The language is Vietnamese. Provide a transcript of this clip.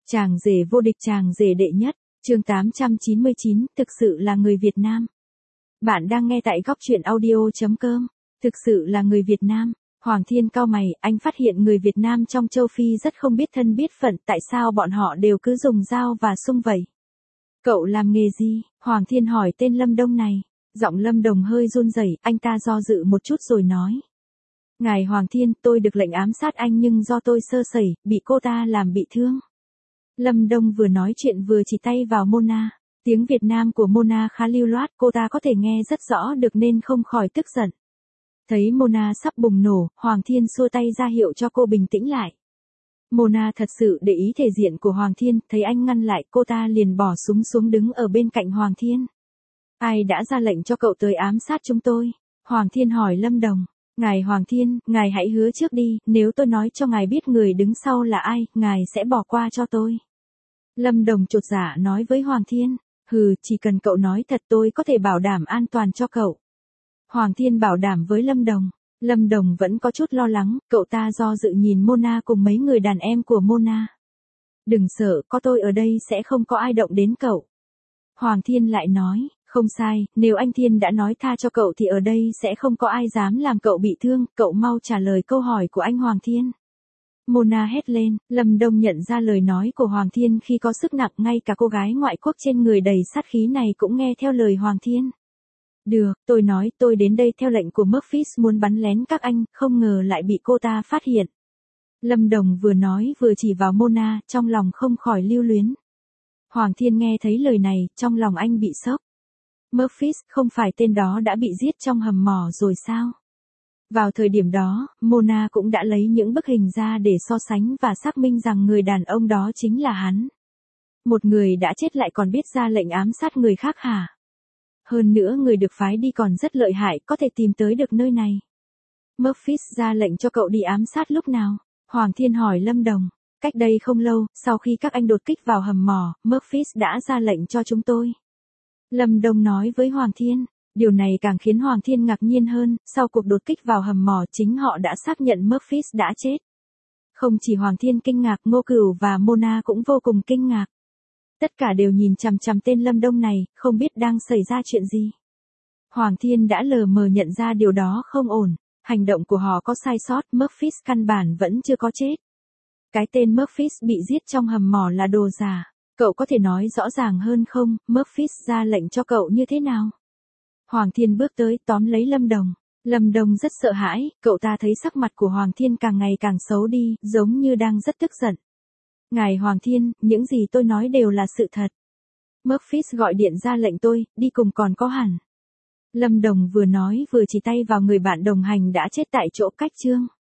Chàng rể vô địch, chàng rể đệ nhất, chương 899, thực sự là người Việt Nam. Bạn đang nghe tại góc truyện audio.com. Thực sự là người Việt Nam. Hoàng Thiên cau mày, anh phát hiện người Việt Nam trong châu Phi rất không biết thân biết phận, tại sao bọn họ đều cứ dùng dao và sung vẩy. Cậu làm nghề gì? Hoàng Thiên hỏi tên Lâm Đông này. Giọng Lâm Đồng hơi run rẩy, anh ta do dự một chút rồi nói. Ngài Hoàng Thiên, tôi được lệnh ám sát anh nhưng do tôi sơ sẩy, bị cô ta làm bị thương. Lâm Đông vừa nói chuyện vừa chỉ tay vào Mona. Tiếng Việt Nam của Mona khá lưu loát, cô ta có thể nghe rất rõ được nên không khỏi tức giận. Thấy Mona sắp bùng nổ, Hoàng Thiên xua tay ra hiệu cho cô bình tĩnh lại. Mona thật sự để ý thể diện của Hoàng Thiên, thấy anh ngăn lại, cô ta liền bỏ súng xuống đứng ở bên cạnh Hoàng Thiên. Ai đã ra lệnh cho cậu tới ám sát chúng tôi? Hoàng Thiên hỏi Lâm Đồng. Ngài Hoàng Thiên, ngài hãy hứa trước đi, nếu tôi nói cho ngài biết người đứng sau là ai, ngài sẽ bỏ qua cho tôi. Lâm Đồng chột dạ nói với Hoàng Thiên. Chỉ cần cậu nói thật tôi có thể bảo đảm an toàn cho cậu. Hoàng Thiên bảo đảm với Lâm Đồng. Lâm Đồng vẫn có chút lo lắng, cậu ta do dự nhìn Mona cùng mấy người đàn em của Mona. Đừng sợ, có tôi ở đây sẽ không có ai động đến cậu. Hoàng Thiên lại nói, không sai, nếu anh Thiên đã nói tha cho cậu thì ở đây sẽ không có ai dám làm cậu bị thương, cậu mau trả lời câu hỏi của anh Hoàng Thiên. Mona hét lên, Lâm Đông nhận ra lời nói của Hoàng Thiên khi có sức nặng, ngay cả cô gái ngoại quốc trên người đầy sát khí này cũng nghe theo lời Hoàng Thiên. Được, tôi nói tôi đến đây theo lệnh của Murphys muốn bắn lén các anh, không ngờ lại bị cô ta phát hiện. Lâm Đồng vừa nói vừa chỉ vào Mona, trong lòng không khỏi lưu luyến. Hoàng Thiên nghe thấy lời này, trong lòng anh bị sốc. Murphys, không phải tên đó đã bị giết trong hầm mỏ rồi sao? Vào thời điểm đó, Mona cũng đã lấy những bức hình ra để so sánh và xác minh rằng người đàn ông đó chính là hắn. Một người đã chết lại còn biết ra lệnh ám sát người khác hả? Hơn nữa người được phái đi còn rất lợi hại, có thể tìm tới được nơi này. Murphys ra lệnh cho cậu đi ám sát lúc nào? Hoàng Thiên hỏi Lâm Đồng. Cách đây không lâu, sau khi các anh đột kích vào hầm mỏ, Murphys đã ra lệnh cho chúng tôi. Lâm Đồng nói với Hoàng Thiên. Điều này càng khiến Hoàng Thiên ngạc nhiên hơn, sau cuộc đột kích vào hầm mỏ chính họ đã xác nhận Murphys đã chết. Không chỉ Hoàng Thiên kinh ngạc, Ngô Cửu và Mona cũng vô cùng kinh ngạc. Tất cả đều nhìn chằm chằm tên Lâm Đông này, không biết đang xảy ra chuyện gì. Hoàng Thiên đã lờ mờ nhận ra điều đó không ổn, hành động của họ có sai sót, Murphys căn bản vẫn chưa có chết. Cái tên Murphys bị giết trong hầm mỏ là đồ giả, cậu có thể nói rõ ràng hơn không, Murphys ra lệnh cho cậu như thế nào? Hoàng Thiên bước tới tóm lấy Lâm Đồng. Lâm Đồng rất sợ hãi, cậu ta thấy sắc mặt của Hoàng Thiên càng ngày càng xấu đi, giống như đang rất tức giận. Ngài Hoàng Thiên, những gì tôi nói đều là sự thật. Murphys gọi điện ra lệnh tôi, đi cùng còn có hẳn. Lâm Đồng vừa nói vừa chỉ tay vào người bạn đồng hành đã chết tại chỗ cách chương.